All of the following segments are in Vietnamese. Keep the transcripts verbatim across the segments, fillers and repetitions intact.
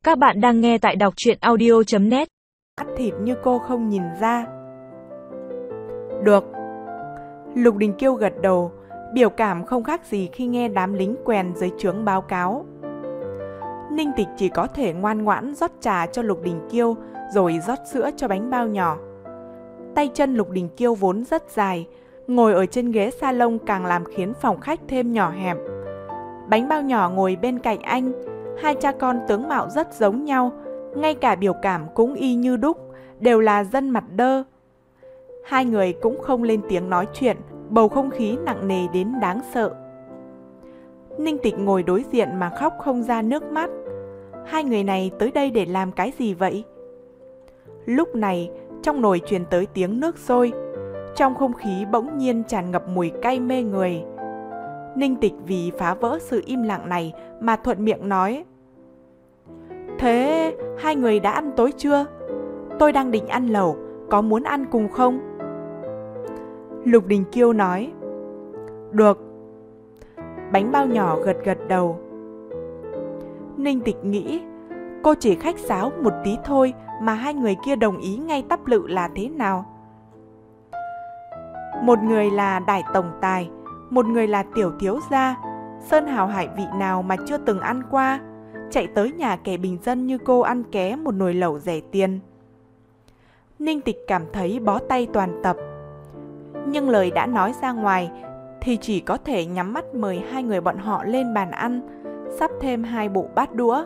Các bạn đang nghe tại đọc truyện audio chấm net. Ăn thịt như cô không nhìn ra. Được. Lục Đình Kiêu gật đầu, biểu cảm không khác gì khi nghe đám lính quèn dưới trướng báo cáo. Ninh Tịch chỉ có thể ngoan ngoãn rót trà cho Lục Đình Kiêu rồi rót sữa cho bánh bao nhỏ. Tay chân Lục Đình Kiêu vốn rất dài, ngồi ở trên ghế salon càng làm khiến phòng khách thêm nhỏ hẹp. Bánh bao nhỏ ngồi bên cạnh anh, hai cha con tướng mạo rất giống nhau, ngay cả biểu cảm cũng y như đúc, đều là dân mặt đơ. Hai người cũng không lên tiếng nói chuyện, bầu không khí nặng nề đến đáng sợ. Ninh Tịch ngồi đối diện mà khóc không ra nước mắt. Hai người này tới đây để làm cái gì vậy? Lúc này, trong nồi truyền tới tiếng nước sôi, trong không khí bỗng nhiên tràn ngập mùi cay mê người. Ninh Tịch vì phá vỡ sự im lặng này mà thuận miệng nói: Thế hai người đã ăn tối chưa? Tôi đang định ăn lẩu, có muốn ăn cùng không? Lục Đình Kiêu nói: Được. Bánh bao nhỏ gật gật đầu. Ninh Tịch nghĩ, cô chỉ khách sáo một tí thôi mà hai người kia đồng ý ngay tắp lự là thế nào? Một người là đại tổng tài, một người là tiểu thiếu gia, sơn hào hải vị nào mà chưa từng ăn qua, chạy tới nhà kẻ bình dân như cô ăn ké một nồi lẩu rẻ tiền. Ninh Tịch cảm thấy bó tay toàn tập. Nhưng lời đã nói ra ngoài thì chỉ có thể nhắm mắt mời hai người bọn họ lên bàn ăn, sắp thêm hai bộ bát đũa.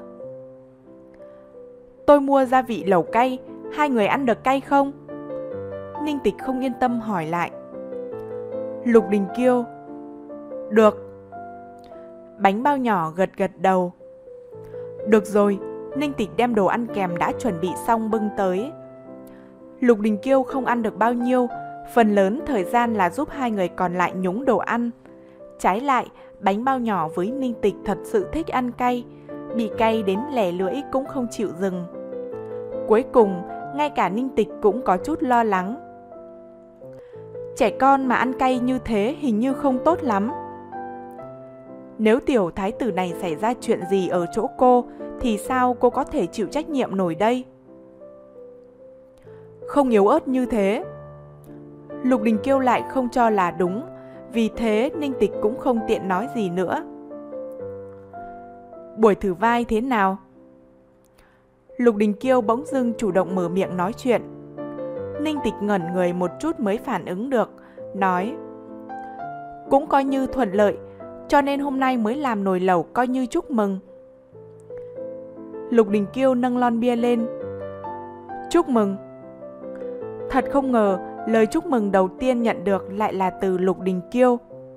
Tôi mua gia vị lẩu cay, hai người ăn được cay không? Ninh Tịch không yên tâm hỏi lại. Lục Đình Kiêu: Được. Bánh bao nhỏ gật gật đầu. Được rồi, Ninh Tịch đem đồ ăn kèm đã chuẩn bị xong bưng tới. Lục Đình Kiêu không ăn được bao nhiêu, phần lớn thời gian là giúp hai người còn lại nhúng đồ ăn. Trái lại, bánh bao nhỏ với Ninh Tịch thật sự thích ăn cay, bị cay đến lẻ lưỡi cũng không chịu dừng. Cuối cùng, ngay cả Ninh Tịch cũng có chút lo lắng. Trẻ con mà ăn cay như thế hình như không tốt lắm. Nếu tiểu thái tử này xảy ra chuyện gì ở chỗ cô, thì sao cô có thể chịu trách nhiệm nổi đây? Không yếu ớt như thế. Lục Đình Kiêu lại không cho là đúng, vì thế Ninh Tịch cũng không tiện nói gì nữa. Buổi thử vai thế nào? Lục Đình Kiêu bỗng dưng chủ động mở miệng nói chuyện. Ninh Tịch ngẩn người một chút mới phản ứng được, nói: Cũng coi như thuận lợi, cho nên hôm nay mới làm nồi lẩu coi như chúc mừng. Lục Đình Kiêu nâng lon bia lên. Chúc mừng. Thật không ngờ, lời chúc mừng đầu tiên nhận được lại là từ Lục Đình Kiêu.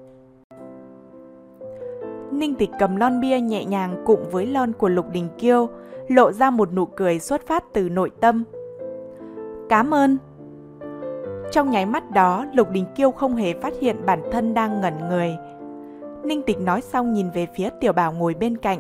Ninh Tịch cầm lon bia nhẹ nhàng cụm với lon của Lục Đình Kiêu, lộ ra một nụ cười xuất phát từ nội tâm. Cảm ơn. Trong nháy mắt đó, Lục Đình Kiêu không hề phát hiện bản thân đang ngẩn người. Ninh Tịch nói xong nhìn về phía Tiểu Bảo ngồi bên cạnh.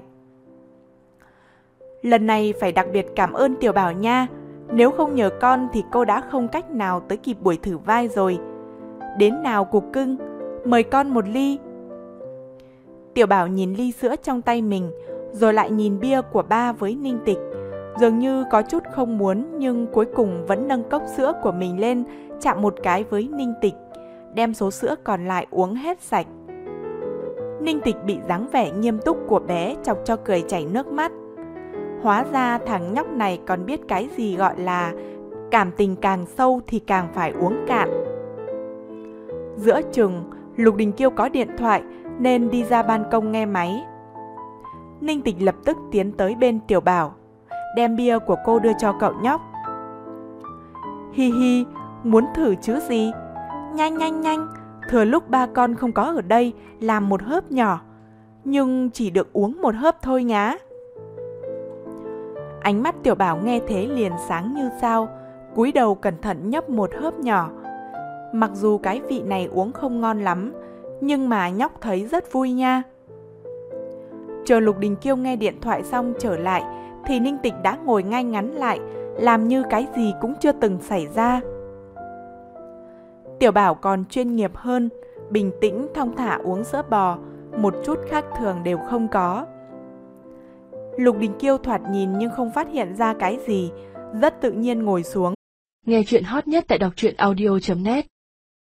Lần này phải đặc biệt cảm ơn Tiểu Bảo nha. Nếu không nhờ con thì cô đã không cách nào tới kịp buổi thử vai rồi. Đến nào cục cưng, mời con một ly. Tiểu Bảo nhìn ly sữa trong tay mình, rồi lại nhìn bia của ba với Ninh Tịch. Dường như có chút không muốn, nhưng cuối cùng vẫn nâng cốc sữa của mình lên, chạm một cái với Ninh Tịch, đem số sữa còn lại uống hết sạch. Ninh Tịch bị dáng vẻ nghiêm túc của bé chọc cho cười chảy nước mắt. Hóa ra thằng nhóc này còn biết cái gì gọi là cảm tình càng sâu thì càng phải uống cạn. Giữa chừng, Lục Đình Kiêu có điện thoại nên đi ra ban công nghe máy. Ninh Tịch lập tức tiến tới bên Tiểu Bảo, đem bia của cô đưa cho cậu nhóc. Hi hi, muốn thử chứ gì? Nhanh nhanh nhanh, thừa lúc ba con không có ở đây, làm một hớp nhỏ, nhưng chỉ được uống một hớp thôi nhá. Ánh mắt Tiểu Bảo nghe thế liền sáng như sao, cúi đầu cẩn thận nhấp một hớp nhỏ. Mặc dù cái vị này uống không ngon lắm, nhưng mà nhóc thấy rất vui nha. Chờ Lục Đình Kiêu nghe điện thoại xong trở lại, thì Ninh Tịch đã ngồi ngay ngắn lại, làm như cái gì cũng chưa từng xảy ra. Tiểu Bảo còn chuyên nghiệp hơn, bình tĩnh thong thả uống sữa bò, một chút khác thường đều không có. Lục Đình Kiêu thoạt nhìn nhưng không phát hiện ra cái gì, rất tự nhiên ngồi xuống. Nghe chuyện hot nhất tại đọc truyện audio chấm net